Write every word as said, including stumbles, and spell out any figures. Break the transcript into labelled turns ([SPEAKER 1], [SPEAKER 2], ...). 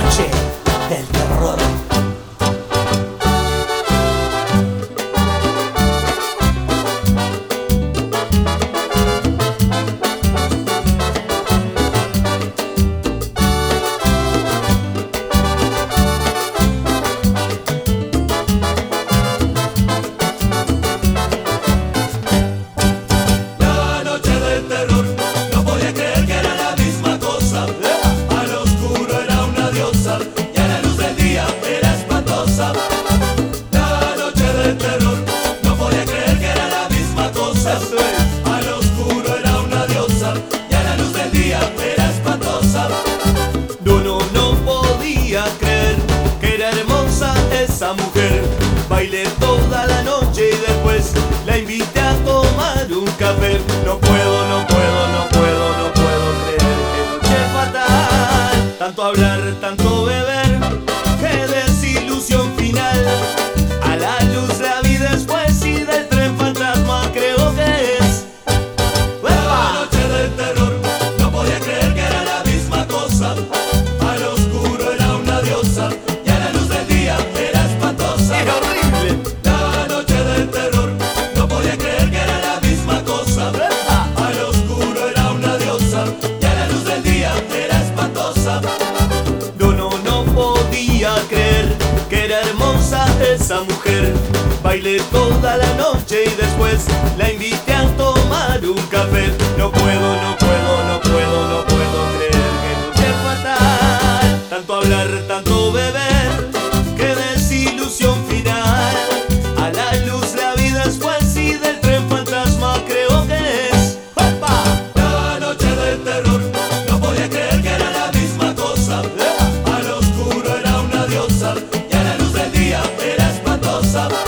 [SPEAKER 1] noche del terror.
[SPEAKER 2] Mujer, bailé toda la noche y después la invité a tomar un café. No puedo, no puedo, no puedo, no puedo creer que noche fatal. Tanto hablar, tanto beber, qué desilusión final. A la luz la vi después y del tren fantasma creo que es. La noche del terror, no podía creer que era la misma cosa. Al oscuro era una diosa y a la luz del día era espantosa. ¡Es horrible! La noche del terror, no podía creer que era la misma cosa. Al oscuro era una diosa y a la luz del día era espantosa. No, no, no podía creer que era hermosa esa mujer. Bailé toda la noche y después la invité a tomar un café. No puedo, no puedo, no puedo, no puedo creer que noche fatal. Tanto hablar, tanto beber, qué desilusión final. A la luz la vi después y del tren fantasma creo que es. ¡Opa! La noche del terror, no podía creer que era la misma cosa. Al oscuro era una diosa y a la luz del día era espantosa.